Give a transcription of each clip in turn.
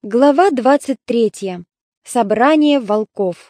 Глава 23. Собрание волков.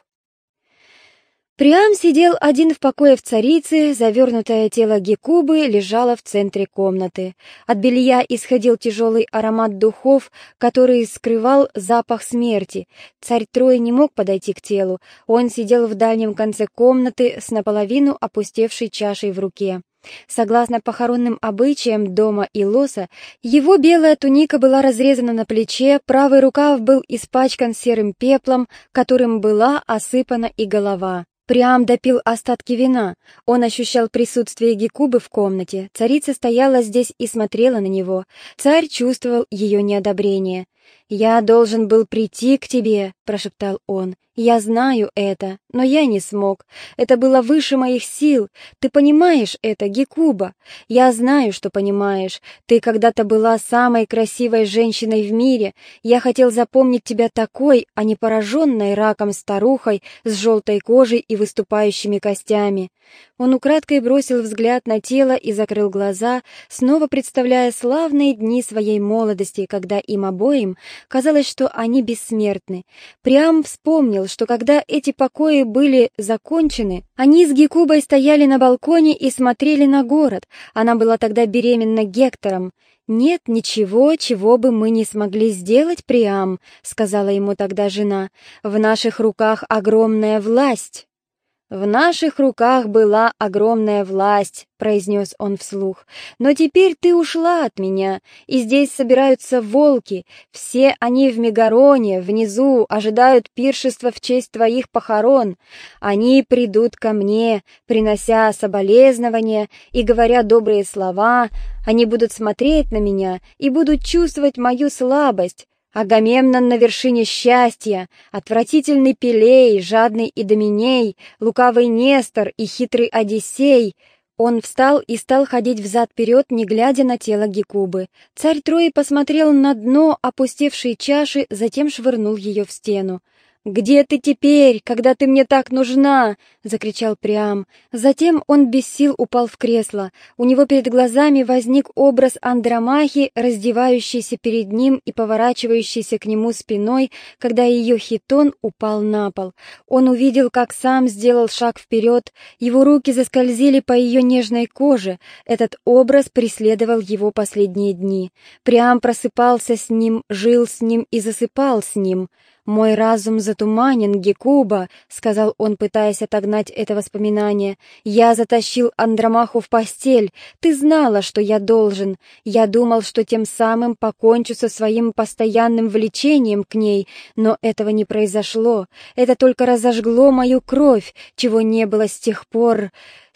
Приам сидел один в покое в царице, завернутое тело Гекубы лежало в центре комнаты. От белья исходил тяжелый аромат духов, который скрывал запах смерти. Царь Трой не мог подойти к телу, он сидел в дальнем конце комнаты с наполовину опустевшей чашей в руке. Согласно похоронным обычаям дома Илоса, его белая туника была разрезана на плече, правый рукав был испачкан серым пеплом, которым была осыпана и голова. Приам допил остатки вина. Он ощущал присутствие Гекубы в комнате. Царица стояла здесь и смотрела на него. Царь чувствовал ее неодобрение. «Я должен был прийти к тебе», — прошептал он. «Я знаю это, но я не смог. Это было выше моих сил. Ты понимаешь это, Гекуба? Я знаю, что понимаешь. Ты когда-то была самой красивой женщиной в мире. Я хотел запомнить тебя такой, а не пораженной раком старухой с желтой кожей и выступающими костями». Он украдкой бросил взгляд на тело и закрыл глаза, снова представляя славные дни своей молодости, когда им обоим казалось, что они бессмертны. Приам вспомнил, что когда эти покои были закончены, они с Гекубой стояли на балконе и смотрели на город. Она была тогда беременна Гектором. «Нет ничего, чего бы мы не смогли сделать, Приам», — сказала ему тогда жена. «В наших руках огромная власть». «В наших руках была огромная власть», — произнес он вслух. «Но теперь ты ушла от меня, и здесь собираются волки. Все они в Мегароне, внизу, ожидают пиршества в честь твоих похорон. Они придут ко мне, принося соболезнования и говоря добрые слова. Они будут смотреть на меня и будут чувствовать мою слабость. Агамемнон на вершине счастья, отвратительный Пелей, жадный Идоменей, лукавый Нестор и хитрый Одиссей». Он встал и стал ходить взад-вперед, не глядя на тело Гекубы. Царь Трои посмотрел на дно опустевшей чаши, затем швырнул ее в стену. «Где ты теперь, когда ты мне так нужна?» — закричал Приам. Затем он без сил упал в кресло. У него перед глазами возник образ Андромахи, раздевающейся перед ним и поворачивающейся к нему спиной, когда ее хитон упал на пол. Он увидел, как сам сделал шаг вперед, его руки заскользили по ее нежной коже. Этот образ преследовал его последние дни. Приам просыпался с ним, жил с ним и засыпал с ним. «Мой разум затуманен, Гекуба», — сказал он, пытаясь отогнать это воспоминание. «Я затащил Андромаху в постель. Ты знала, что я должен. Я думал, что тем самым покончу со своим постоянным влечением к ней, но этого не произошло. Это только разожгло мою кровь, чего не было с тех пор,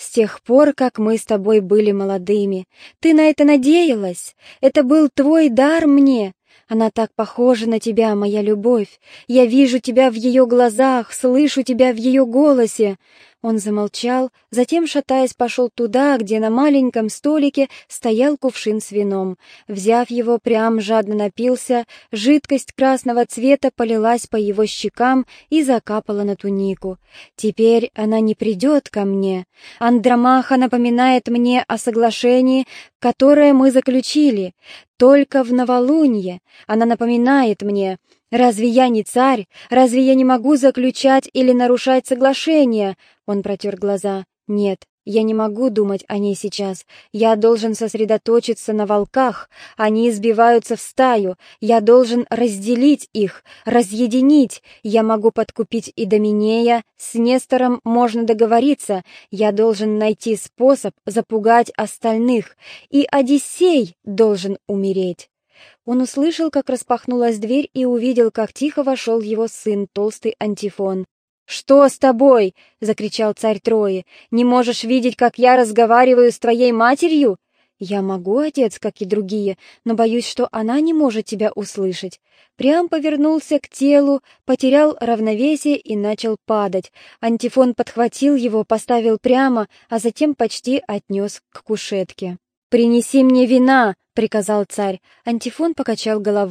как мы с тобой были молодыми. Ты на это надеялась? Это был твой дар мне». Она так похожа на тебя, моя любовь. Я вижу тебя в ее глазах, слышу тебя в ее голосе». Он замолчал, затем, шатаясь, пошел туда, где на маленьком столике стоял кувшин с вином. Взяв его, Приам жадно напился, жидкость красного цвета полилась по его щекам и закапала на тунику. «Теперь она не придет ко мне. Андромаха напоминает мне о соглашении, которое мы заключили. Только в новолунье она напоминает мне. Разве я не царь? Разве я не могу заключать или нарушать соглашения?» Он протер глаза. «Нет, я не могу думать о ней сейчас. Я должен сосредоточиться на волках. Они сбиваются в стаю. Я должен разделить их, разъединить. Я могу подкупить Идоменея. С Нестором можно договориться. Я должен найти способ запугать остальных. И Одиссей должен умереть». Он услышал, как распахнулась дверь, и увидел, как тихо вошел его сын, толстый Антифон. «Что с тобой?» — закричал царь Трои. «Не можешь видеть, как я разговариваю с твоей матерью?» «Я могу, отец, как и другие, но боюсь, что она не может тебя услышать». Приам повернулся к телу, потерял равновесие и начал падать. Антифон подхватил его, поставил прямо, а затем почти отнес к кушетке. «Принеси мне вина!» — приказал царь. Антифон покачал головой.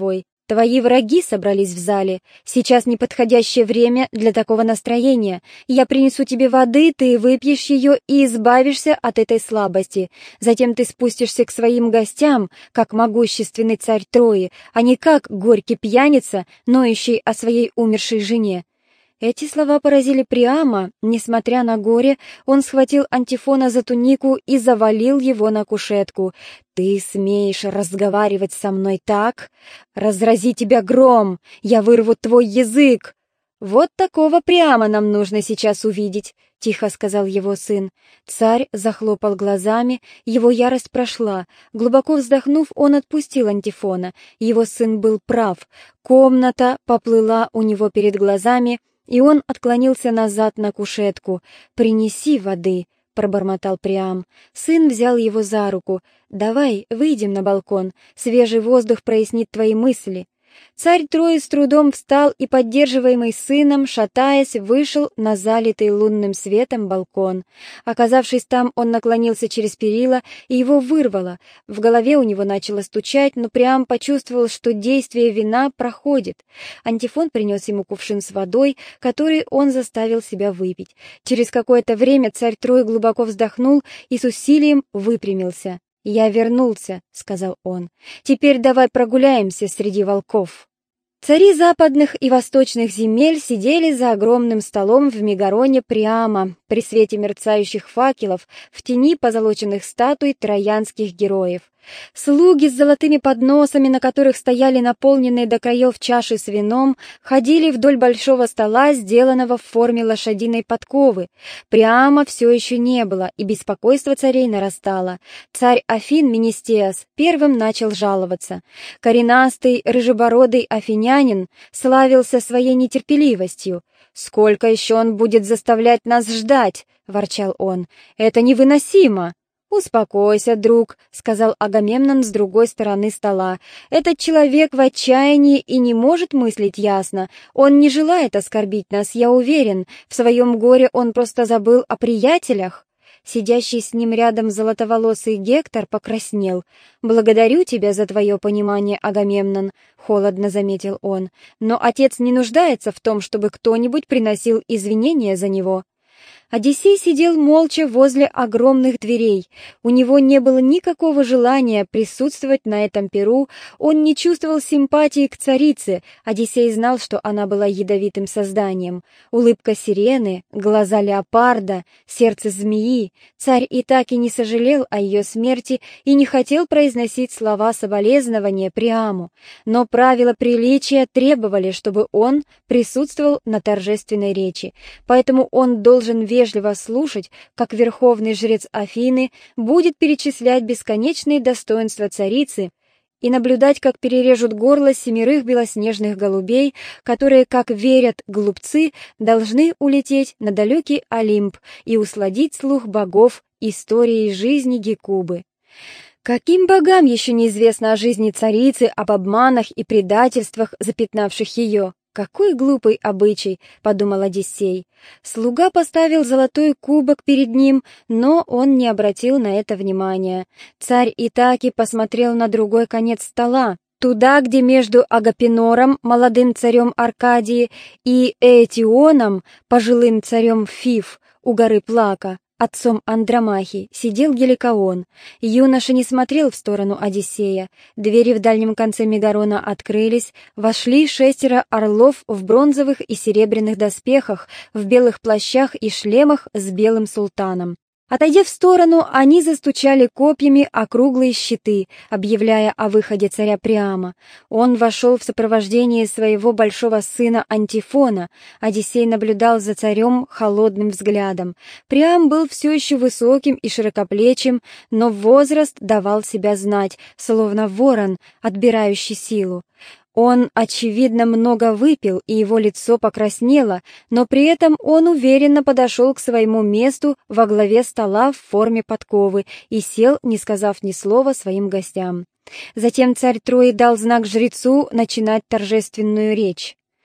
Твои враги собрались в зале. Сейчас неподходящее время для такого настроения. Я принесу тебе воды, ты выпьешь ее и избавишься от этой слабости. Затем ты спустишься к своим гостям, как могущественный царь Трои, а не как горький пьяница, ноющий о своей умершей жене». Эти слова поразили Приама. Несмотря на горе, он схватил Антифона за тунику и завалил его на кушетку. «Ты смеешь разговаривать со мной так? Разрази тебя гром! Я вырву твой язык!» «Вот такого Приама нам нужно сейчас увидеть», — тихо сказал его сын. Царь захлопал глазами, его ярость прошла. Глубоко вздохнув, он отпустил Антифона. Его сын был прав. Комната поплыла у него перед глазами, и он отклонился назад на кушетку. «Принеси воды», — пробормотал Приам. Сын взял его за руку. «Давай, выйдем на балкон. Свежий воздух прояснит твои мысли». Царь Трои с трудом встал и, поддерживаемый сыном, шатаясь, вышел на залитый лунным светом балкон. Оказавшись там, он наклонился через перила, и его вырвало. В голове у него начало стучать, но Приам почувствовал, что действие вина проходит. Антифон принес ему кувшин с водой, который он заставил себя выпить. Через какое-то время царь Трои глубоко вздохнул и с усилием выпрямился. «Я вернулся», — сказал он. «Теперь давай прогуляемся среди волков». Цари западных и восточных земель сидели за огромным столом в Мегароне Приама при свете мерцающих факелов в тени позолоченных статуй троянских героев. Слуги с золотыми подносами, на которых стояли наполненные до краев чаши с вином, ходили вдоль большого стола, сделанного в форме лошадиной подковы. Приама все еще не было, и беспокойство царей нарастало. Царь Афин Менестиас первым начал жаловаться. Коренастый, рыжебородый афинянин славился своей нетерпеливостью. «Сколько еще он будет заставлять нас ждать?» — ворчал он. «Это невыносимо!» «Успокойся, друг», — сказал Агамемнон с другой стороны стола. «Этот человек в отчаянии и не может мыслить ясно. Он не желает оскорбить нас, я уверен. В своем горе он просто забыл о приятелях». Сидящий с ним рядом золотоволосый Гектор покраснел. «Благодарю тебя за твое понимание, Агамемнон», — холодно заметил он. «Но отец не нуждается в том, чтобы кто-нибудь приносил извинения за него». Одиссей сидел молча возле огромных дверей. У него не было никакого желания присутствовать на этом пиру, он не чувствовал симпатии к царице. Одиссей знал, что она была ядовитым созданием. Улыбка сирены, глаза леопарда, сердце змеи. Царь и так и не сожалел о ее смерти и не хотел произносить слова соболезнования Приаму. Но правила приличия требовали, чтобы он присутствовал на торжественной речи, поэтому он должен вежливо слушать, как верховный жрец Афины будет перечислять бесконечные достоинства царицы и наблюдать, как перережут горло 7 белоснежных голубей, которые, как верят глупцы, должны улететь на далекий Олимп и усладить слух богов историей жизни Гекубы. Каким богам еще неизвестно о жизни царицы, об обманах и предательствах, запятнавших ее? «Какой глупый обычай!» — подумал Одиссей. Слуга поставил золотой кубок перед ним, но он не обратил на это внимания. Царь Итаки посмотрел на другой конец стола, туда, где между Агапинором, молодым царем Аркадии, и Ээтионом, пожилым царем Фив, у горы Плака, отцом Андромахи, сидел Геликоон. Юноша не смотрел в сторону Одиссея. Двери в дальнем конце Мегарона открылись, вошли 6 орлов в бронзовых и серебряных доспехах, в белых плащах и шлемах с белым султаном. Отойдя в сторону, они застучали копьями о круглые щиты, объявляя о выходе царя Приама. Он вошел в сопровождении своего большого сына Антифона. Одиссей наблюдал за царем холодным взглядом. Приам был все еще высоким и широкоплечим, но возраст давал себя знать, словно ворон, отбирающий силу. Он, очевидно, много выпил, и его лицо покраснело, но при этом он уверенно подошел к своему месту во главе стола в форме подковы и сел, не сказав ни слова своим гостям. Затем царь Трои дал знак жрецу начинать торжественную речь.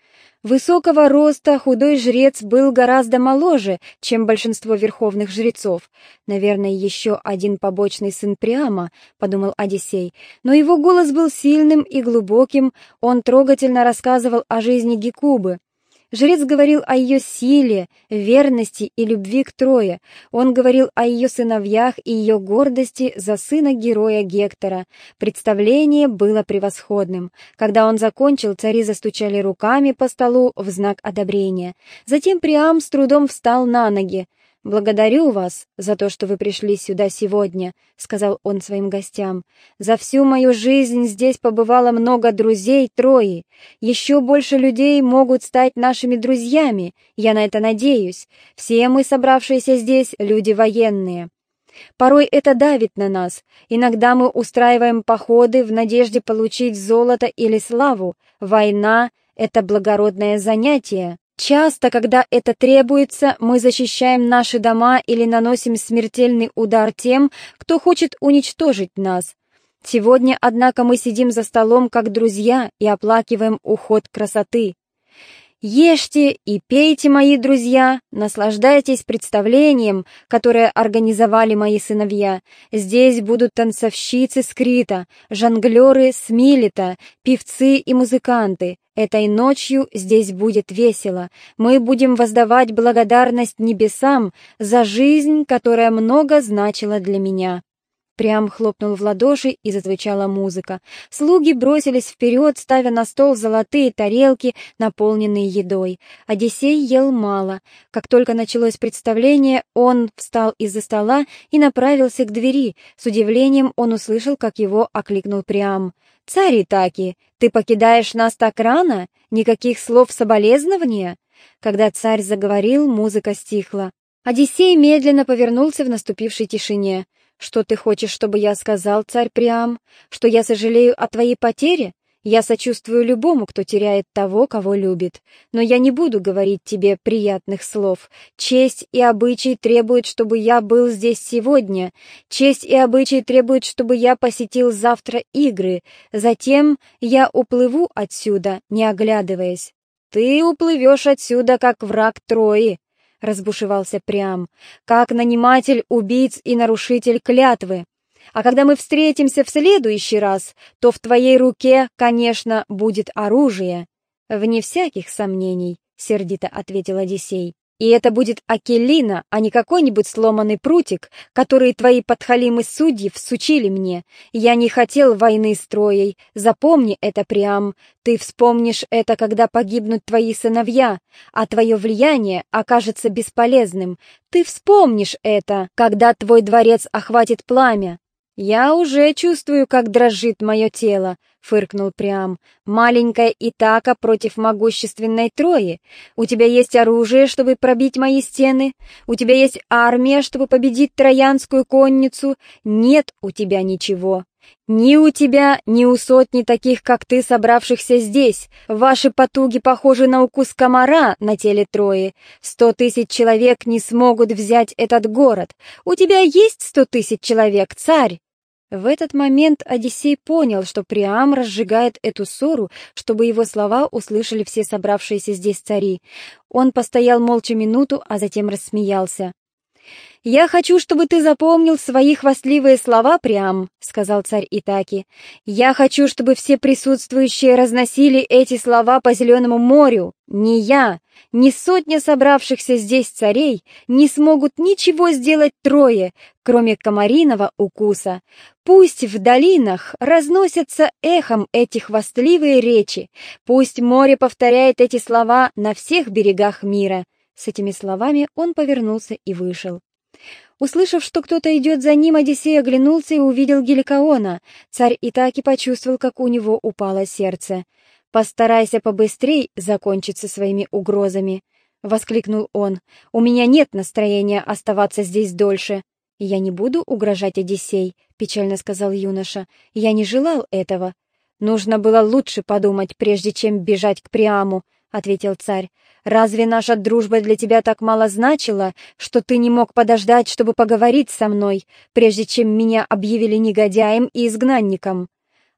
Высокого роста худой жрец был гораздо моложе, чем большинство верховных жрецов. «Наверное, еще один побочный сын Приама», — подумал Одиссей. Но его голос был сильным и глубоким, он трогательно рассказывал о жизни Гекубы. Жрец говорил о ее силе, верности и любви к Трое. Он говорил о ее сыновьях и ее гордости за сына героя Гектора. Представление было превосходным. Когда он закончил, цари застучали руками по столу в знак одобрения. Затем Приам с трудом встал на ноги. «Благодарю вас за то, что вы пришли сюда сегодня», — сказал он своим гостям. «За всю мою жизнь здесь побывало много друзей Трои. Еще больше людей могут стать нашими друзьями, я на это надеюсь. Все мы, собравшиеся здесь, люди военные. Порой это давит на нас. Иногда мы устраиваем походы в надежде получить золото или славу. Война — это благородное занятие. Часто, когда это требуется, мы защищаем наши дома или наносим смертельный удар тем, кто хочет уничтожить нас. Сегодня, однако, мы сидим за столом как друзья и оплакиваем уход красоты. Ешьте и пейте, мои друзья, наслаждайтесь представлением, которое организовали мои сыновья. Здесь будут танцовщицы с Крита, жонглеры с Милета, певцы и музыканты. Этой ночью здесь будет весело. Мы будем воздавать благодарность небесам за жизнь, которая много значила для меня». Приам хлопнул в ладоши, и зазвучала музыка. Слуги бросились вперед, ставя на стол золотые тарелки, наполненные едой. Одиссей ел мало. Как только началось представление, он встал из-за стола и направился к двери. С удивлением он услышал, как его окликнул Приам. «Царь Итаки, ты покидаешь нас так рано? Никаких слов соболезнования?» Когда царь заговорил, музыка стихла. Одиссей медленно повернулся в наступившей тишине. «Что ты хочешь, чтобы я сказал, царь Приам? Что я сожалею о твоей потере? Я сочувствую любому, кто теряет того, кого любит. Но я не буду говорить тебе приятных слов. Честь и обычай требуют, чтобы я был здесь сегодня. Честь и обычай требуют, чтобы я посетил завтра игры. Затем я уплыву отсюда, не оглядываясь». «Ты уплывешь отсюда, как враг Трои», — разбушевался Приам, «как наниматель убийц и нарушитель клятвы. А когда мы встретимся в следующий раз, то в твоей руке, конечно, будет оружие». «Вне всяких сомнений», — сердито ответил Одиссей. «И это будет Акелина, а не какой-нибудь сломанный прутик, который твои подхалимы-судьи всучили мне. Я не хотел войны с Троей. Запомни это, Приам. Ты вспомнишь это, когда погибнут твои сыновья, а твое влияние окажется бесполезным. Ты вспомнишь это, когда твой дворец охватит пламя». «Я уже чувствую, как дрожит мое тело», — фыркнул Приам. «Маленькая Итака против могущественной Трои. У тебя есть оружие, чтобы пробить мои стены? У тебя есть армия, чтобы победить троянскую конницу? Нет у тебя ничего. Ни у тебя, ни у сотни таких, как ты, собравшихся здесь. Ваши потуги похожи на укус комара на теле Трои. 100 000 человек не смогут взять этот город. У тебя есть 100 000 человек, царь?» В этот момент Одиссей понял, что Приам разжигает эту ссору, чтобы его слова услышали все собравшиеся здесь цари. Он постоял молча минуту, а затем рассмеялся. «Я хочу, чтобы ты запомнил свои хвастливые слова, Приам», — сказал царь Итаки. «Я хочу, чтобы все присутствующие разносили эти слова по Зеленому морю. Ни я, ни сотня собравшихся здесь царей не смогут ничего сделать Трое, кроме комариного укуса. Пусть в долинах разносятся эхом эти хвастливые речи. Пусть море повторяет эти слова на всех берегах мира». С этими словами он повернулся и вышел. Услышав, что кто-то идет за ним, Одиссей оглянулся и увидел Геликоона. Царь Итаки почувствовал, как у него упало сердце. «Постарайся побыстрей закончить со своими угрозами», — воскликнул он. «У меня нет настроения оставаться здесь дольше». «Я не буду угрожать, Одиссей», — печально сказал юноша. «Я не желал этого». «Нужно было лучше подумать, прежде чем бежать к Приаму», — ответил царь. «Разве наша дружба для тебя так мало значила, что ты не мог подождать, чтобы поговорить со мной, прежде чем меня объявили негодяем и изгнанником?»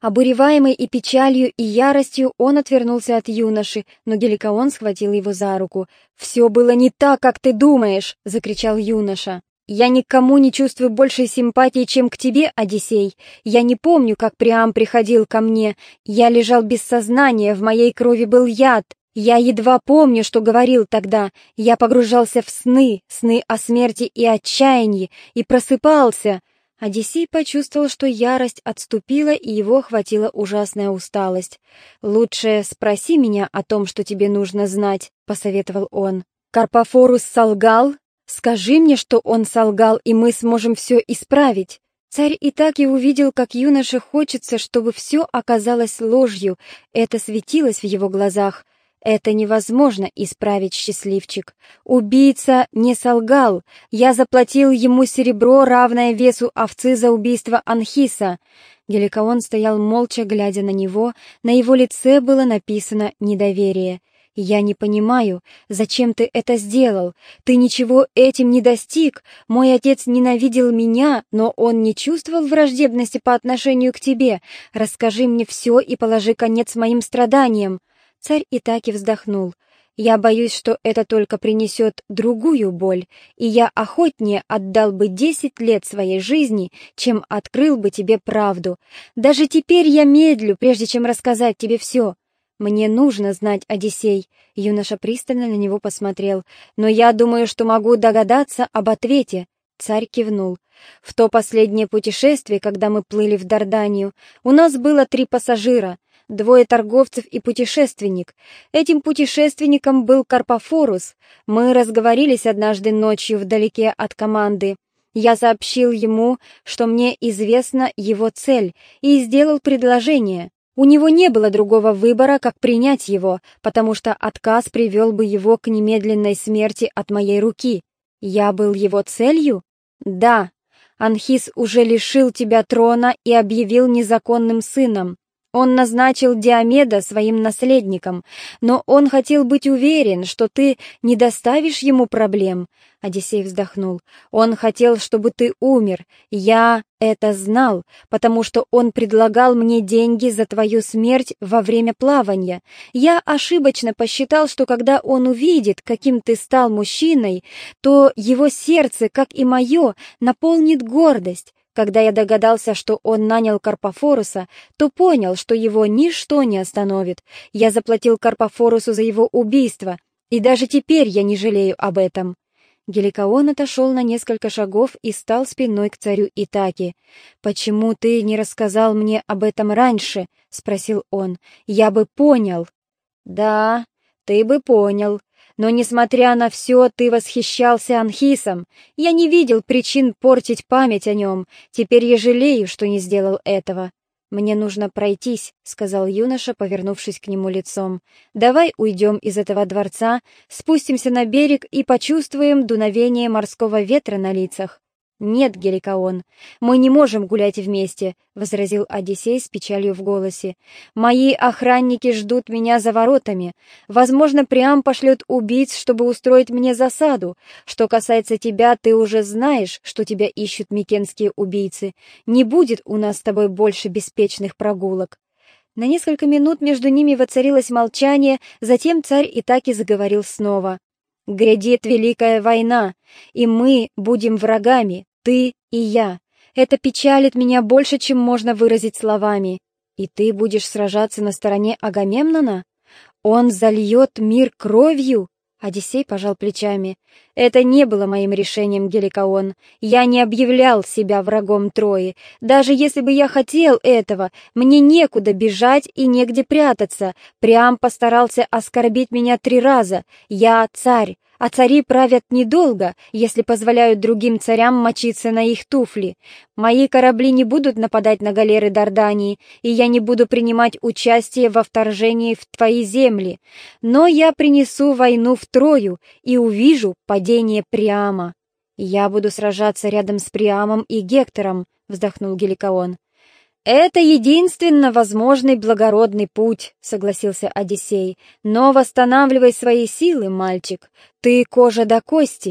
Обуреваемый и печалью, и яростью, он отвернулся от юноши, но Геликоон схватил его за руку. «Все было не так, как ты думаешь!» — закричал юноша. «Я никому не чувствую большей симпатии, чем к тебе, Одиссей. Я не помню, как Приам приходил ко мне. Я лежал без сознания, в моей крови был яд. Я едва помню, что говорил тогда. Я погружался в сны о смерти и отчаянии, и просыпался». Одиссей почувствовал, что ярость отступила, и его охватила ужасная усталость. «Лучше спроси меня о том, что тебе нужно знать», — посоветовал он. «Карпофорус солгал? Скажи мне, что он солгал, и мы сможем все исправить». Царь Итаки увидел, как юноше хочется, чтобы все оказалось ложью. Это светилось в его глазах. «Это невозможно исправить, счастливчик. Убийца не солгал. Я заплатил ему серебро, равное весу овцы за убийство Анхиса». Геликоон стоял молча, глядя на него. На его лице было написано недоверие. «Я не понимаю, зачем ты это сделал? Ты ничего этим не достиг. Мой отец ненавидел меня, но он не чувствовал враждебности по отношению к тебе. Расскажи мне все и положи конец моим страданиям». Царь Итаки вздохнул. «Я боюсь, что это только принесет другую боль, и я охотнее отдал бы 10 лет своей жизни, чем открыл бы тебе правду. Даже теперь я медлю, прежде чем рассказать тебе все. Мне нужно знать, Одиссей». Юноша пристально на него посмотрел. «Но я думаю, что могу догадаться об ответе». Царь кивнул. «В то последнее путешествие, когда мы плыли в Дарданию, у нас было 3 пассажира. 2 торговцев и путешественник. Этим путешественником был Карпофорус. Мы разговорились однажды ночью вдалеке от команды. Я сообщил ему, что мне известна его цель, и сделал предложение. У него не было другого выбора, как принять его, потому что отказ привел бы его к немедленной смерти от моей руки. Я был его целью? Да. Анхис уже лишил тебя трона и объявил незаконным сыном. Он назначил Диомеда своим наследником, но он хотел быть уверен, что ты не доставишь ему проблем. Одиссей вздохнул. Он хотел, чтобы ты умер. Я это знал, потому что он предлагал мне деньги за твою смерть во время плавания. Я ошибочно посчитал, что когда он увидит, каким ты стал мужчиной, то его сердце, как и мое, наполнит гордость. Когда я догадался, что он нанял Карпофоруса, то понял, что его ничто не остановит. Я заплатил Карпофорусу за его убийство, и даже теперь я не жалею об этом». Геликоон отошел на несколько шагов и стал спиной к царю Итаки. «Почему ты не рассказал мне об этом раньше?» — спросил он. «Я бы понял». «Да, ты бы понял. Но, несмотря на все, ты восхищался Анхисом. Я не видел причин портить память о нем. Теперь я жалею, что не сделал этого». «Мне нужно пройтись», — сказал юноша, повернувшись к нему лицом. «Давай уйдем из этого дворца, спустимся на берег и почувствуем дуновение морского ветра на лицах». «Нет, Геликоон, мы не можем гулять вместе», — возразил Одиссей с печалью в голосе. «Мои охранники ждут меня за воротами. Возможно, Приам пошлет убийц, чтобы устроить мне засаду. Что касается тебя, ты уже знаешь, что тебя ищут микенские убийцы. Не будет у нас с тобой больше беспечных прогулок». На несколько минут между ними воцарилось молчание, затем царь Итаки заговорил снова. «Грядет великая война, и мы будем врагами, ты и я. Это печалит меня больше, чем можно выразить словами. И ты будешь сражаться на стороне Агамемнона? Он зальет мир кровью?» Одиссей пожал плечами. «Это не было моим решением, Геликоон. Я не объявлял себя врагом Трои. Даже если бы я хотел этого, мне некуда бежать и негде прятаться. Приам постарался оскорбить меня 3 раза. Я царь, а цари правят недолго, если позволяют другим царям мочиться на их туфли. Мои корабли не будут нападать на галеры Дардании, и я не буду принимать участие во вторжении в твои земли. Но я принесу войну в Трою и увижу падение Приама». «Я буду сражаться рядом с Приамом и Гектором», — вздохнул Геликоон. «Это единственно возможный благородный путь», — согласился Одиссей. «Но восстанавливай свои силы, мальчик. Ты кожа до кости».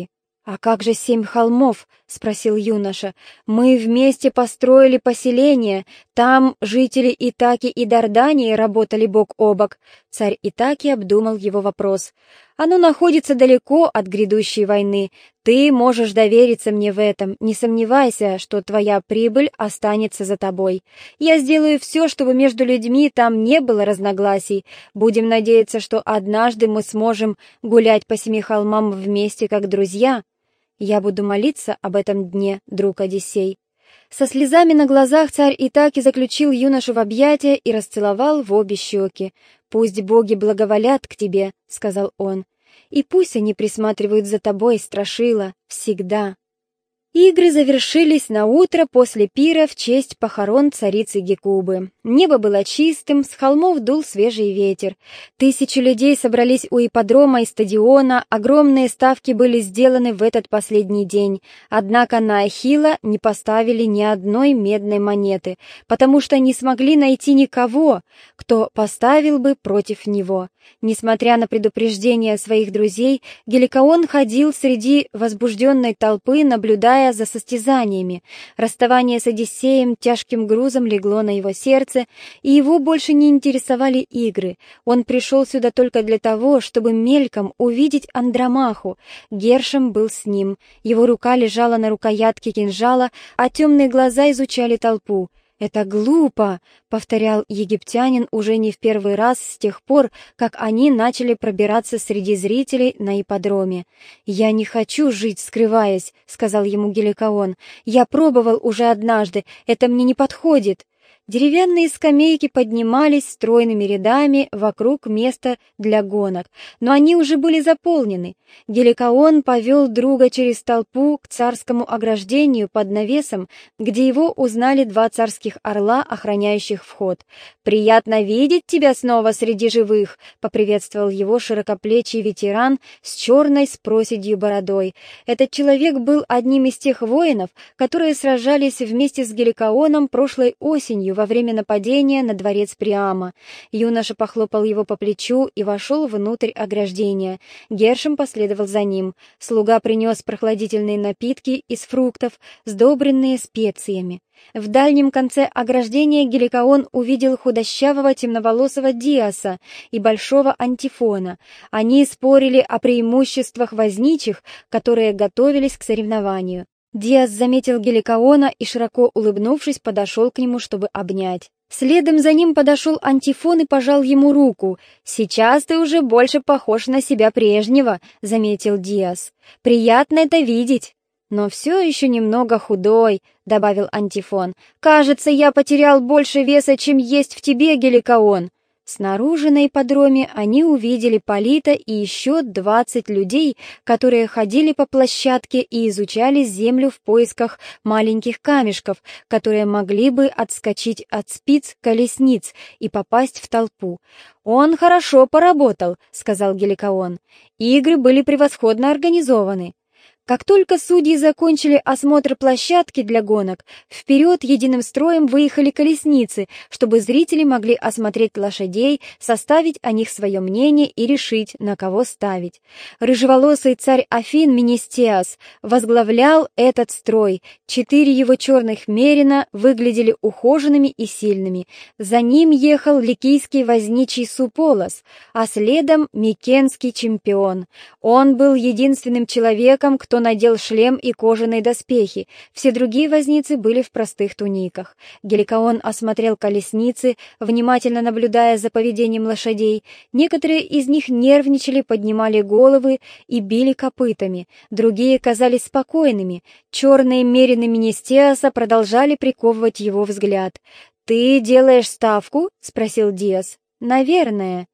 «А как же 7 холмов?» — спросил юноша. «Мы вместе построили поселение. Там жители Итаки и Дардании работали бок о бок». Царь Итаки обдумал его вопрос. «Оно находится далеко от грядущей войны. Ты можешь довериться мне в этом. Не сомневайся, что твоя прибыль останется за тобой. Я сделаю все, чтобы между людьми там не было разногласий. Будем надеяться, что однажды мы сможем гулять по 7 холмам вместе, как друзья». «Я буду молиться об этом дне, друг Одиссей». Со слезами на глазах царь Итаки заключил юношу в объятия и расцеловал в обе щеки. «Пусть боги благоволят к тебе», — сказал он, — «и пусть они присматривают за тобой, Страшила, всегда». Игры завершились на утро после пира в честь похорон царицы Гекубы. Небо было чистым, с холмов дул свежий ветер. Тысячи людей собрались у ипподрома и стадиона, огромные ставки были сделаны в этот последний день. Однако на Ахилла не поставили ни одной медной монеты, потому что не смогли найти никого, кто поставил бы против него. Несмотря на предупреждения своих друзей, Геликоон ходил среди возбужденной толпы, наблюдая за состязаниями. Расставание с Одиссеем тяжким грузом легло на его сердце, и его больше не интересовали игры. Он пришел сюда только для того, чтобы мельком увидеть Андромаху. Гершем был с ним. Его рука лежала на рукоятке кинжала, а темные глаза изучали толпу. «Это глупо», — повторял египтянин уже не в первый раз с тех пор, как они начали пробираться среди зрителей на ипподроме. «Я не хочу жить, скрываясь», — сказал ему Геликоон. «Я пробовал уже однажды, это мне не подходит». Деревянные скамейки поднимались стройными рядами вокруг места для гонок, но они уже были заполнены. Геликоон повел друга через толпу к царскому ограждению под навесом, где его узнали 2 царских орла, охраняющих вход. «Приятно видеть тебя снова среди живых», — поприветствовал его широкоплечий ветеран с черной с проседью бородой. Этот человек был одним из тех воинов, которые сражались вместе с Геликооном прошлой осенью во время нападения на дворец Приама. Юноша похлопал его по плечу и вошел внутрь ограждения. Гершем последовал за ним. Слуга принес прохладительные напитки из фруктов, сдобренные специями. В дальнем конце ограждения Геликоон увидел худощавого темноволосого Диаса и большого Антифона. Они спорили о преимуществах возничих, которые готовились к соревнованию. Диас заметил Геликоона и, широко улыбнувшись, подошел к нему, чтобы обнять. Следом за ним подошел Антифон и пожал ему руку. «Сейчас ты уже больше похож на себя прежнего», — заметил Диас. «Приятно это видеть». «Но все еще немного худой», — добавил Антифон. «Кажется, я потерял больше веса, чем есть в тебе, Геликоон». Снаружи на ипподроме они увидели Полита и еще 20 людей, которые ходили по площадке и изучали землю в поисках маленьких камешков, которые могли бы отскочить от спиц колесниц и попасть в толпу. «Он хорошо поработал», — сказал Геликоон. «Игры были превосходно организованы». Как только судьи закончили осмотр площадки для гонок, вперед единым строем выехали колесницы, чтобы зрители могли осмотреть лошадей, составить о них свое мнение и решить, на кого ставить. Рыжеволосый царь Афин Менестиас возглавлял этот строй. 4 его черных мерина выглядели ухоженными и сильными. За ним ехал ликийский возничий Суполос, а следом микенский чемпион. Он был единственным человеком, кто надел шлем и кожаные доспехи. Все другие возницы были в простых туниках. Геликоон осмотрел колесницы, внимательно наблюдая за поведением лошадей. Некоторые из них нервничали, поднимали головы и били копытами. Другие казались спокойными. Черные мерины Менестиаса продолжали приковывать его взгляд. «Ты делаешь ставку?» — спросил Диас. «Наверное».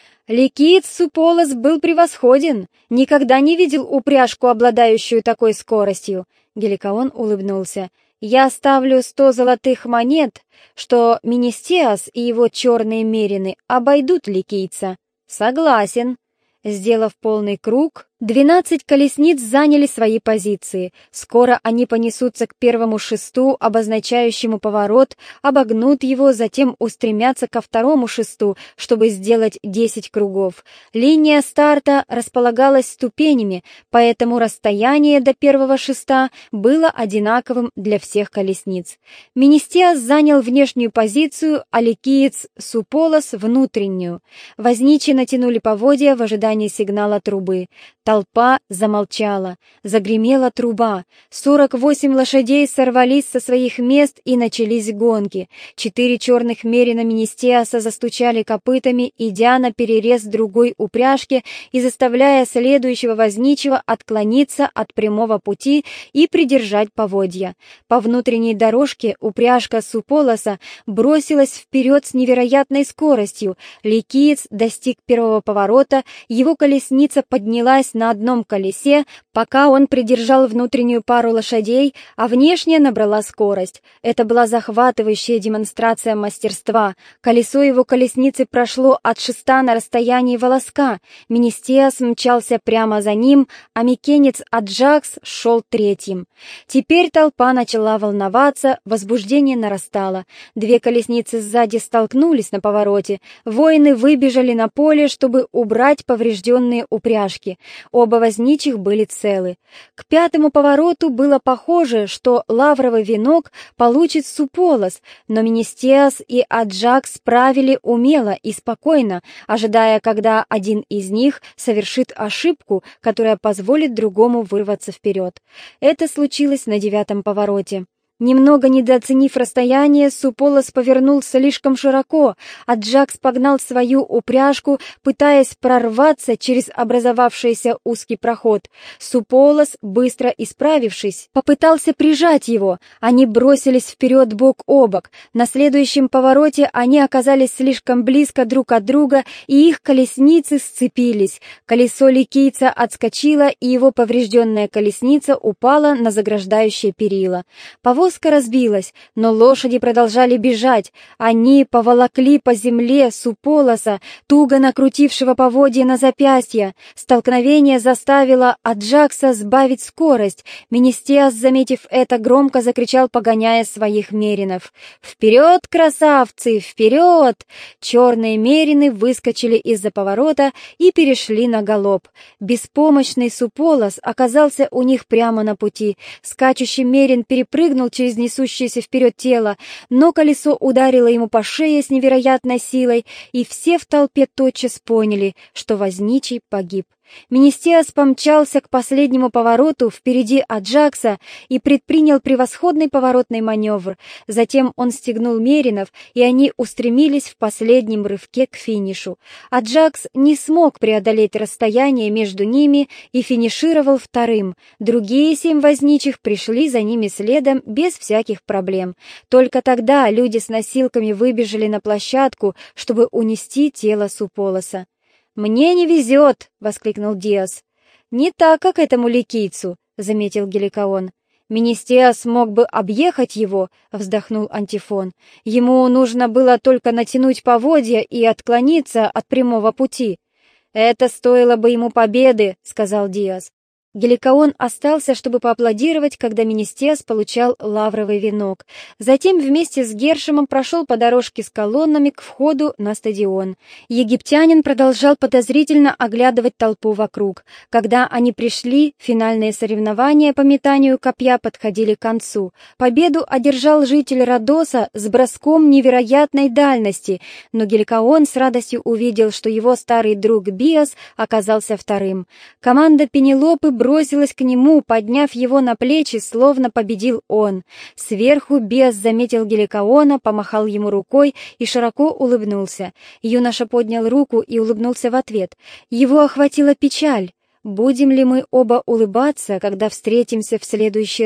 Ликиец Суполос был превосходен. Никогда не видел упряжку, обладающую такой скоростью. Геликоон улыбнулся. Я ставлю 100 золотых монет, что Менестиас и его черные мерины обойдут ликийца. Согласен. Сделав полный круг, 12 колесниц заняли свои позиции. Скоро они понесутся к первому шесту, обозначающему поворот, обогнут его, затем устремятся ко второму шесту, чтобы сделать 10 кругов. Линия старта располагалась ступенями, поэтому расстояние до первого шеста было одинаковым для всех колесниц. Менестиас занял внешнюю позицию, а ликиец Суполос — внутреннюю. Возничие натянули поводья в ожидании сигнала трубы. Толпа замолчала. Загремела труба. 48 лошадей сорвались со своих мест, и начались гонки. 4 черных мерина Менестиаса застучали копытами, идя на перерез другой упряжки и заставляя следующего возничего отклониться от прямого пути и придержать поводья. По внутренней дорожке упряжка Суполоса бросилась вперед с невероятной скоростью. Ликиец достиг первого поворота, его колесница поднялась на одном колесе, пока он придержал внутреннюю пару лошадей, а внешняя набрала скорость. Это была захватывающая демонстрация мастерства. Колесо его колесницы прошло от шеста на расстоянии волоска. Менестиас мчался прямо за ним, а микенец Аджакс шел третьим. Теперь толпа начала волноваться, возбуждение нарастало. 2 колесницы сзади столкнулись на повороте. Воины выбежали на поле, чтобы убрать поврежденные упряжки. Оба возничих были целы. К 5-му повороту было похоже, что лавровый венок получит Суполос, но Менестиас и Аджакс правили умело и спокойно, ожидая, когда один из них совершит ошибку, которая позволит другому вырваться вперед. Это случилось на 9-м повороте. Немного недооценив расстояние, Суполос повернул слишком широко, а Джакс погнал свою упряжку, пытаясь прорваться через образовавшийся узкий проход. Суполос, быстро исправившись, попытался прижать его. Они бросились вперед бок о бок. На следующем повороте они оказались слишком близко друг от друга, и их колесницы сцепились. Колесо ликийца отскочило, и его поврежденная колесница упала на заграждающее перила. Повозка разбилась, но лошади продолжали бежать. Они поволокли по земле Суполоса, туго накрутившего поводья на запястье. Столкновение заставило Аджакса сбавить скорость. Менестиас, заметив это, громко закричал, погоняя своих меринов. «Вперед, красавцы, вперед!» Черные мерины выскочили из-за поворота и перешли на галоп. Беспомощный Суполос оказался у них прямо на пути. Скачущий мерин перепрыгнул через несущееся вперед тело, но колесо ударило ему по шее с невероятной силой, и все в толпе тотчас поняли, что возничий погиб. Менестиас помчался к последнему повороту впереди Аджакса и предпринял превосходный поворотный маневр. Затем он стегнул меринов, и они устремились в последнем рывке к финишу. Аджакс не смог преодолеть расстояние между ними и финишировал вторым. Другие 7 возничих пришли за ними следом без всяких проблем. Только тогда люди с носилками выбежали на площадку, чтобы унести тело Суполоса. «Мне не везет!» — воскликнул Диас. «Не так, как этому ликийцу», — заметил Геликоон. «Менестиас мог бы объехать его», — вздохнул Антифон. «Ему нужно было только натянуть поводья и отклониться от прямого пути». «Это стоило бы ему победы», — сказал Диас. Геликоон остался, чтобы поаплодировать, когда Менестиас получал лавровый венок. Затем вместе с Гершемом прошел по дорожке с колоннами к входу на стадион. Египтянин продолжал подозрительно оглядывать толпу вокруг. Когда они пришли, финальные соревнования по метанию копья подходили к концу. Победу одержал житель Родоса с броском невероятной дальности, но Геликоон с радостью увидел, что его старый друг Биас оказался вторым. Команда Пенелопы бросилась к нему, подняв его на плечи, словно победил он. Сверху Биас заметил Геликоона, помахал ему рукой и широко улыбнулся. Юноша поднял руку и улыбнулся в ответ. Его охватила печаль. «Будем ли мы оба улыбаться, когда встретимся в следующий раз?»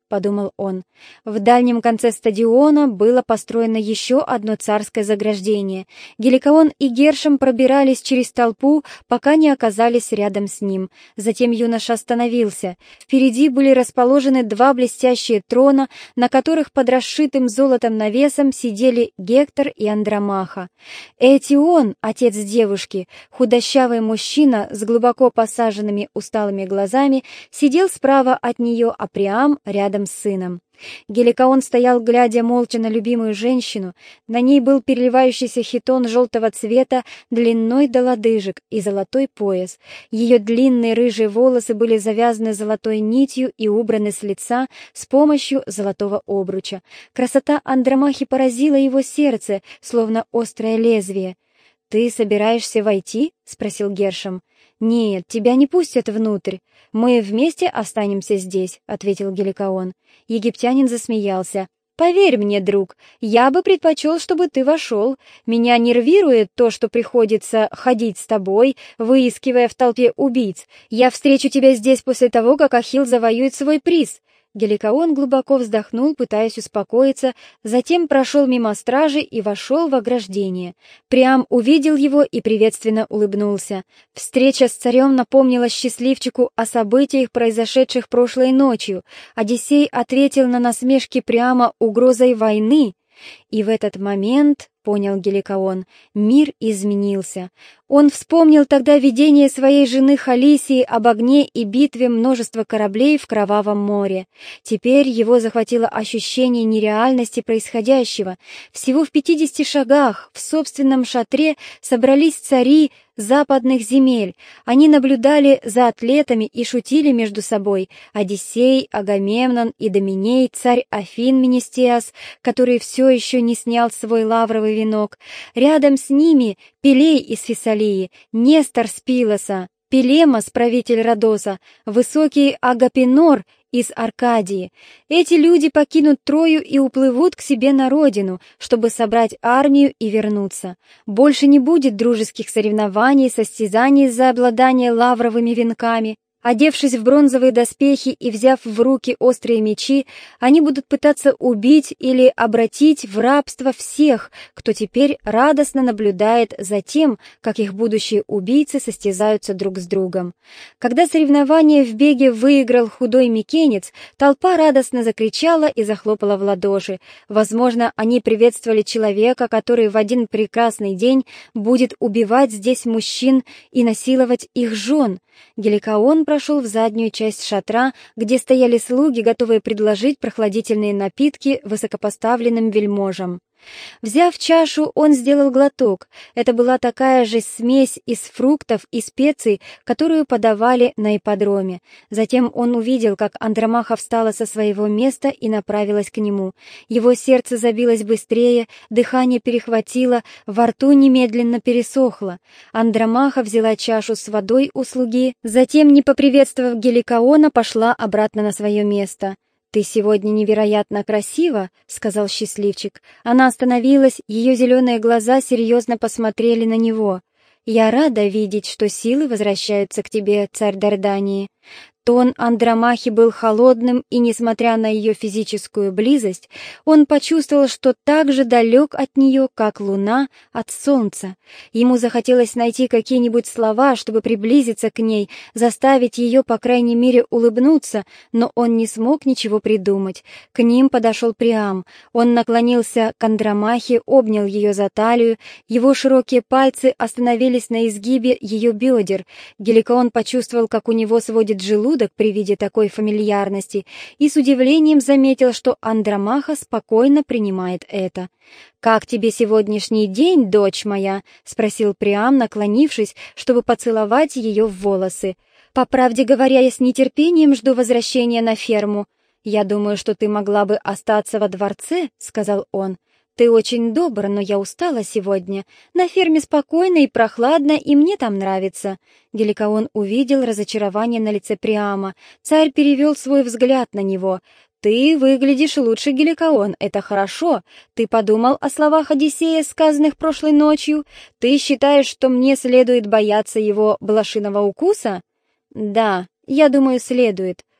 — подумал он. В дальнем конце стадиона было построено еще одно царское заграждение. Геликоон и Гершем пробирались через толпу, пока не оказались рядом с ним. Затем юноша остановился. Впереди были расположены два блестящие трона, на которых под расшитым золотом навесом сидели Гектор и Андромаха. Этион, отец девушки, худощавый мужчина с глубоко посаженными усталыми глазами, сидел справа от нее, а Приам рядом с сыном. Геликоон стоял, глядя молча на любимую женщину. На ней был переливающийся хитон желтого цвета, длиной до лодыжек, и золотой пояс. Ее длинные рыжие волосы были завязаны золотой нитью и убраны с лица с помощью золотого обруча. Красота Андромахи поразила его сердце, словно острое лезвие. «Ты собираешься войти?» — спросил Гершем. «Нет, тебя не пустят внутрь. Мы вместе останемся здесь», — ответил Геликоон. Египтянин засмеялся. «Поверь мне, друг, я бы предпочел, чтобы ты вошел. Меня нервирует то, что приходится ходить с тобой, выискивая в толпе убийц. Я встречу тебя здесь после того, как Ахилл завоюет свой приз». Геликоон глубоко вздохнул, пытаясь успокоиться, затем прошел мимо стражи и вошел в ограждение. Приам увидел его и приветственно улыбнулся. Встреча с царем напомнила счастливчику о событиях, произошедших прошлой ночью. Одиссей ответил на насмешки Приама угрозой войны. И в этот момент, понял Геликоон, мир изменился. Он вспомнил тогда видение своей жены Халисии об огне и битве множества кораблей в Кровавом море. Теперь его захватило ощущение нереальности происходящего. Всего в 50 шагах, в собственном шатре, собрались цари западных земель. Они наблюдали за атлетами и шутили между собой. Одиссей, Агамемнон и Доминей, царь Афин Менестиас, который все еще не снял свой лавровый венок. Рядом с ними Пелей из Фессалии, Нестор с Пилоса, Пелемос, правитель Родоса, высокий Агапенор из Аркадии. Эти люди покинут Трою и уплывут к себе на родину, чтобы собрать армию и вернуться. Больше не будет дружеских соревнований, состязаний за обладание лавровыми венками. Одевшись в бронзовые доспехи и взяв в руки острые мечи, они будут пытаться убить или обратить в рабство всех, кто теперь радостно наблюдает за тем, как их будущие убийцы состязаются друг с другом. Когда соревнование в беге выиграл худой микенец, толпа радостно закричала и захлопала в ладоши. Возможно, они приветствовали человека, который в один прекрасный день будет убивать здесь мужчин и насиловать их жен. Геликоон прошел в заднюю часть шатра, где стояли слуги, готовые предложить прохладительные напитки высокопоставленным вельможам. Взяв чашу, он сделал глоток. Это была такая же смесь из фруктов и специй, которую подавали на ипподроме. Затем он увидел, как Андромаха встала со своего места и направилась к нему. Его сердце забилось быстрее, дыхание перехватило, во рту немедленно пересохло. Андромаха взяла чашу с водой у слуги, затем, не поприветствовав Геликоона, пошла обратно на свое место. «Ты сегодня невероятно красива», — сказал счастливчик. Она остановилась, ее зеленые глаза серьезно посмотрели на него. «Я рада видеть, что силы возвращаются к тебе, царь Дардании». Тон Андромахи был холодным, и, несмотря на ее физическую близость, он почувствовал, что так же далек от нее, как луна от солнца. Ему захотелось найти какие-нибудь слова, чтобы приблизиться к ней, заставить ее, по крайней мере, улыбнуться, но он не смог ничего придумать. К ним подошел Приам. Он наклонился к Андромахе, обнял ее за талию, его широкие пальцы остановились на изгибе ее бедер. Геликоон почувствовал, как у него сводит желудок при виде такой фамильярности, и с удивлением заметил, что Андромаха спокойно принимает это. «Как тебе сегодняшний день, дочь моя?» — спросил Приам, наклонившись, чтобы поцеловать ее в волосы. «По правде говоря, я с нетерпением жду возвращения на ферму». «Я думаю, что ты могла бы остаться во дворце», — сказал он. «Ты очень добр, но я устала сегодня. На ферме спокойно и прохладно, и мне там нравится». Геликоон увидел разочарование на лице Приама. Царь перевел свой взгляд на него. «Ты выглядишь лучше, Геликоон, это хорошо. Ты подумал о словах Одиссея, сказанных прошлой ночью? Ты считаешь, что мне следует бояться его блошиного укуса?» «Да, я думаю, следует»,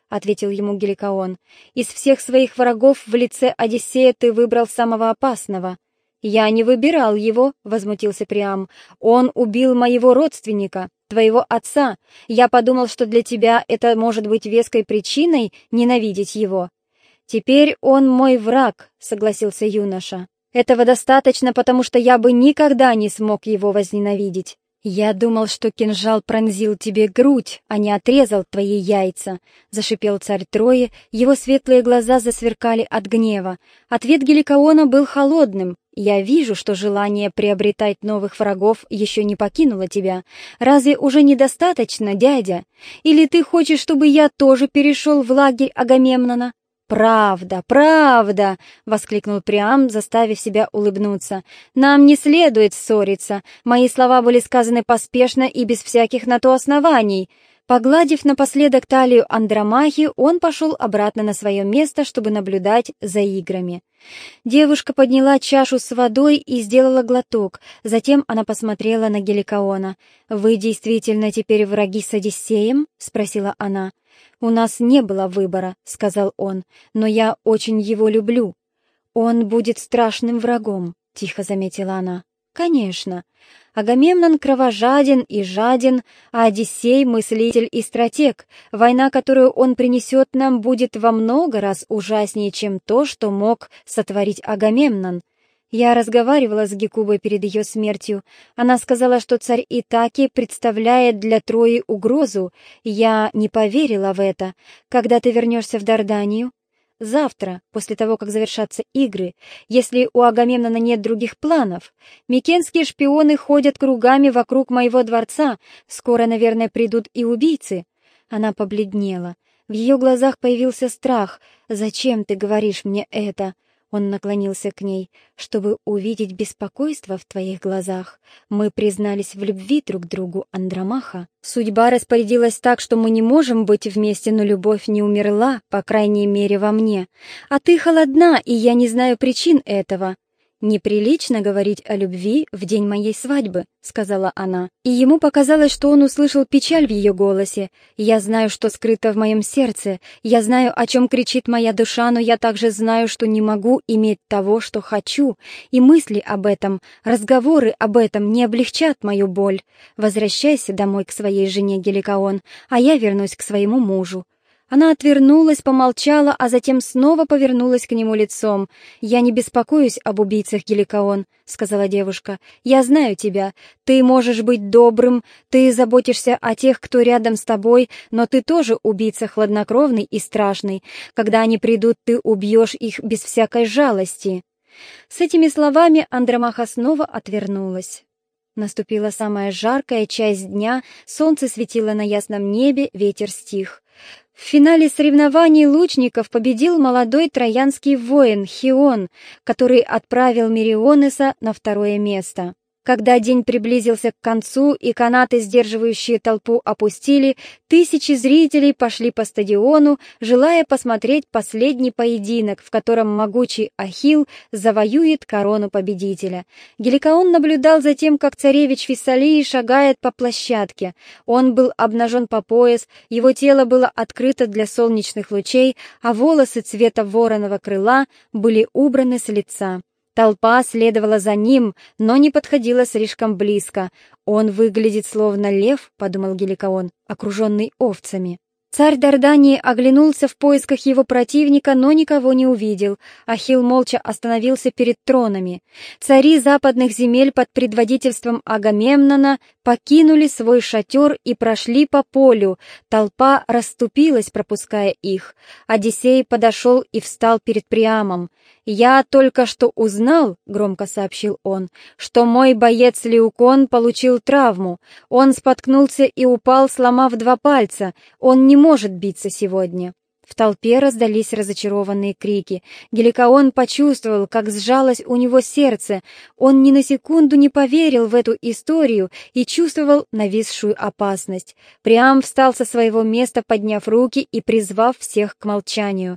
— ответил ему Геликоон. «Из всех своих врагов в лице Одиссея ты выбрал самого опасного». «Я не выбирал его», — возмутился Приам. «Он убил моего родственника, твоего отца. Я подумал, что для тебя это может быть веской причиной ненавидеть его». «Теперь он мой враг», — согласился юноша. «Этого достаточно, потому что я бы никогда не смог его возненавидеть». «Я думал, что кинжал пронзил тебе грудь, а не отрезал твои яйца», — зашипел царь Трои, его светлые глаза засверкали от гнева. Ответ Геликоона был холодным. «Я вижу, что желание приобретать новых врагов еще не покинуло тебя. Разве уже недостаточно, дядя? Или ты хочешь, чтобы я тоже перешел в лагерь Агамемнона?» «Правда, правда!» — воскликнул Приам, заставив себя улыбнуться. «Нам не следует ссориться. Мои слова были сказаны поспешно и без всяких на то оснований». Погладив напоследок талию Андромахи, он пошел обратно на свое место, чтобы наблюдать за играми. Девушка подняла чашу с водой и сделала глоток. Затем она посмотрела на Геликоона. «Вы действительно теперь враги с Одиссеем?» — спросила она. «У нас не было выбора», — сказал он, — «но я очень его люблю». «Он будет страшным врагом», — тихо заметила она. «Конечно. Агамемнон кровожаден и жаден, а Одиссей — мыслитель и стратег. Война, которую он принесет нам, будет во много раз ужаснее, чем то, что мог сотворить Агамемнон. Я разговаривала с Гекубой перед ее смертью. Она сказала, что царь Итаки представляет для Трои угрозу. Я не поверила в это. Когда ты вернешься в Дарданию?» «Завтра, после того, как завершатся игры, если у Агамемнона нет других планов. Микенские шпионы ходят кругами вокруг моего дворца. Скоро, наверное, придут и убийцы». Она побледнела. В ее глазах появился страх. «Зачем ты говоришь мне это?» Он наклонился к ней. «Чтобы увидеть беспокойство в твоих глазах. Мы признались в любви друг другу, Андромаха. Судьба распорядилась так, что мы не можем быть вместе, но любовь не умерла, по крайней мере, во мне. А ты холодна, и я не знаю причин этого». «Неприлично говорить о любви в день моей свадьбы», — сказала она. И ему показалось, что он услышал печаль в ее голосе. «Я знаю, что скрыто в моем сердце. Я знаю, о чем кричит моя душа, но я также знаю, что не могу иметь того, что хочу. И мысли об этом, разговоры об этом не облегчат мою боль. Возвращайся домой к своей жене, Геликоон, а я вернусь к своему мужу». Она отвернулась, помолчала, а затем снова повернулась к нему лицом. «Я не беспокоюсь об убийцах, Геликоон», — сказала девушка. «Я знаю тебя. Ты можешь быть добрым, ты заботишься о тех, кто рядом с тобой, но ты тоже убийца хладнокровный и страшный. Когда они придут, ты убьешь их без всякой жалости». С этими словами Андромаха снова отвернулась. Наступила самая жаркая часть дня, солнце светило на ясном небе, ветер стих. В финале соревнований лучников победил молодой троянский воин Хион, который отправил Мерионеса на второе место. Когда день приблизился к концу и канаты, сдерживающие толпу, опустили, тысячи зрителей пошли по стадиону, желая посмотреть последний поединок, в котором могучий Ахилл завоюет корону победителя. Геликоон наблюдал за тем, как царевич Фессалии шагает по площадке. Он был обнажен по пояс, его тело было открыто для солнечных лучей, а волосы цвета вороного крыла были убраны с лица. Толпа следовала за ним, но не подходила слишком близко. «Он выглядит словно лев», — подумал Геликоон, окруженный овцами. Царь Дардании оглянулся в поисках его противника, но никого не увидел. Ахилл молча остановился перед тронами. Цари западных земель под предводительством Агамемнона покинули свой шатер и прошли по полю. Толпа расступилась, пропуская их. Одиссей подошел и встал перед Приамом. «Я только что узнал, — громко сообщил он, — что мой боец Леукон получил травму. Он споткнулся и упал, сломав 2 пальца. Он не может биться сегодня». В толпе раздались разочарованные крики. Геликоон почувствовал, как сжалось у него сердце. Он ни на секунду не поверил в эту историю и чувствовал нависшую опасность. Приам встал со своего места, подняв руки и призвав всех к молчанию.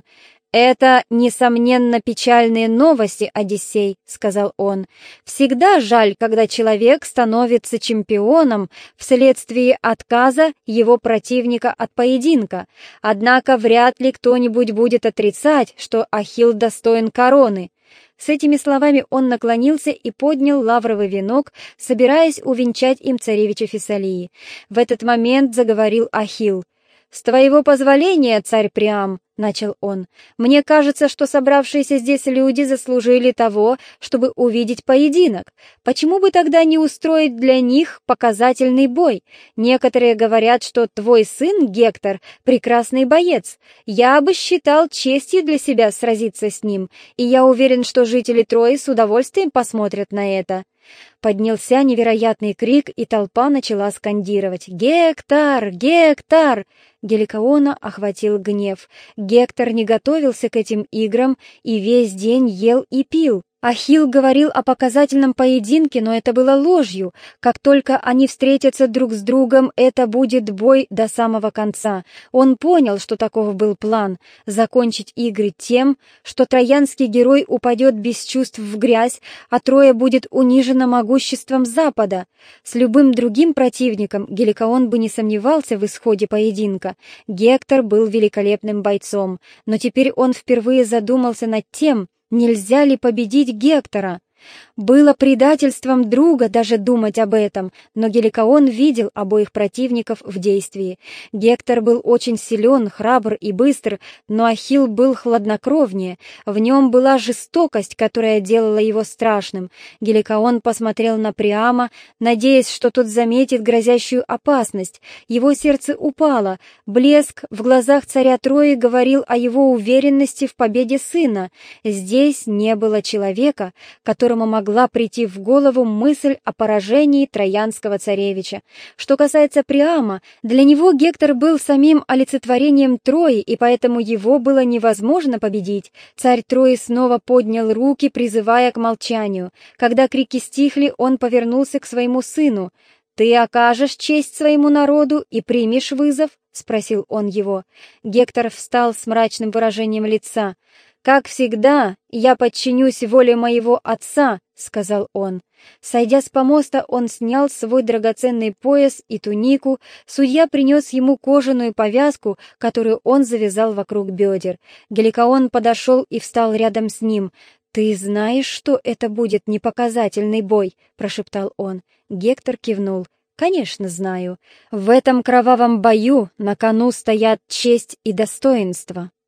«Это, несомненно, печальные новости, Одиссей», — сказал он. «Всегда жаль, когда человек становится чемпионом вследствие отказа его противника от поединка. Однако вряд ли кто-нибудь будет отрицать, что Ахилл достоин короны». С этими словами он наклонился и поднял лавровый венок, собираясь увенчать им царевича Фессалии. В этот момент заговорил Ахилл. «С твоего позволения, царь Приам», — начал он, — «мне кажется, что собравшиеся здесь люди заслужили того, чтобы увидеть поединок. Почему бы тогда не устроить для них показательный бой? Некоторые говорят, что твой сын Гектор — прекрасный боец. Я бы считал честью для себя сразиться с ним, и я уверен, что жители Трои с удовольствием посмотрят на это». Поднялся невероятный крик, и толпа начала скандировать: «Гектор! Гектор!» Геликоона охватил гнев. Гектор не готовился к этим играм и весь день ел и пил. Ахилл говорил о показательном поединке, но это было ложью. Как только они встретятся друг с другом, это будет бой до самого конца. Он понял, что таков был план — закончить игры тем, что троянский герой упадет без чувств в грязь, а Троя будет унижена могуществом Запада. С любым другим противником Геликоон бы не сомневался в исходе поединка. Гектор был великолепным бойцом, но теперь он впервые задумался над тем, нельзя ли победить Гектора. Было предательством друга даже думать об этом, но Геликоон видел обоих противников в действии. Гектор был очень силен, храбр и быстр, но Ахилл был хладнокровнее. В нем была жестокость, которая делала его страшным. Геликоон посмотрел на Приама, надеясь, что тот заметит грозящую опасность. Его сердце упало. Блеск в глазах царя Трои говорил о его уверенности в победе сына. Здесь не было человека, которому могла прийти в голову мысль о поражении троянского царевича. Что касается Приама, для него Гектор был самим олицетворением Трои, и поэтому его было невозможно победить. Царь Трои снова поднял руки, призывая к молчанию. Когда крики стихли, он повернулся к своему сыну. «Ты окажешь честь своему народу и примешь вызов?» — спросил он его. Гектор встал с мрачным выражением лица. «Как всегда, я подчинюсь воле моего отца», — сказал он. Сойдя с помоста, он снял свой драгоценный пояс и тунику. Судья принес ему кожаную повязку, которую он завязал вокруг бедер. Геликоон подошел и встал рядом с ним. «Ты знаешь, что это будет непоказательный бой?» — прошептал он. Гектор кивнул. «Конечно, знаю. В этом кровавом бою на кону стоят честь и достоинство».